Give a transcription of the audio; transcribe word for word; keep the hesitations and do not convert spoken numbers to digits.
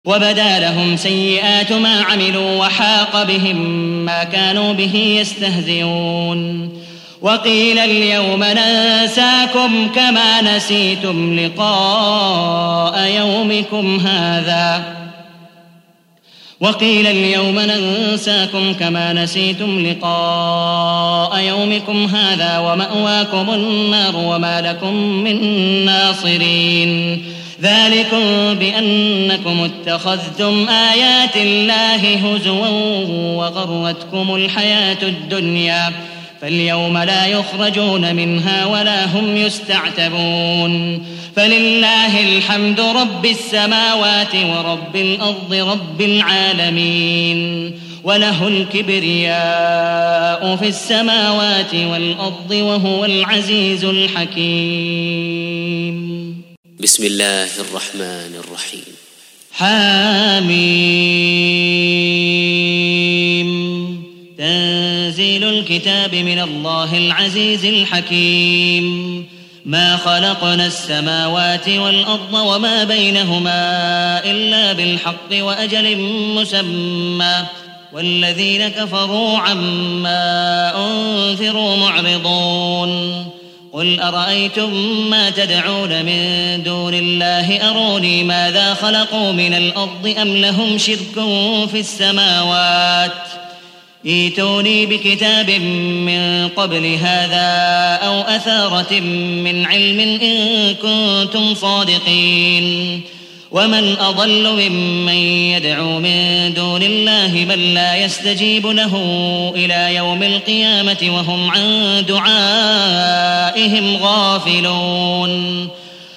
وبدا لهم سيئات ما عملوا وحاق بهم ما كانوا به يستهزئون وقيل اليوم ننساكم كما نسيتم لقاء يومكم هذا وقيل اليوم ننساكم كما نسيتم لقاء يومكم هذا ومأواكم النار وما لكم من ناصرين ذلكم بأنكم اتخذتم آيات الله هزوا وغرتكم الحياة الدنيا فاليوم لا يخرجون منها ولا هم يستعتبون فلله الحمد رب السماوات ورب الأرض رب العالمين وله الكبرياء في السماوات والأرض وهو العزيز الحكيم. بسم الله الرحمن الرحيم. حاميم تنزيل الكتاب من الله العزيز الحكيم. ما خلقنا السماوات والأرض وما بينهما إلا بالحق وأجل مسمى والذين كفروا عما أنذروا معرضون قل أرأيتم ما تدعون من دون الله أروني ماذا خلقوا من الأرض أم لهم شرك في السماوات ائتوني بكتاب من قبل هذا أو أثارة من علم إن كنتم صادقين ومن أضل ممن يدعو من دون الله من لا يستجيب له إلى يوم القيامة وهم عن دعائهم غافلون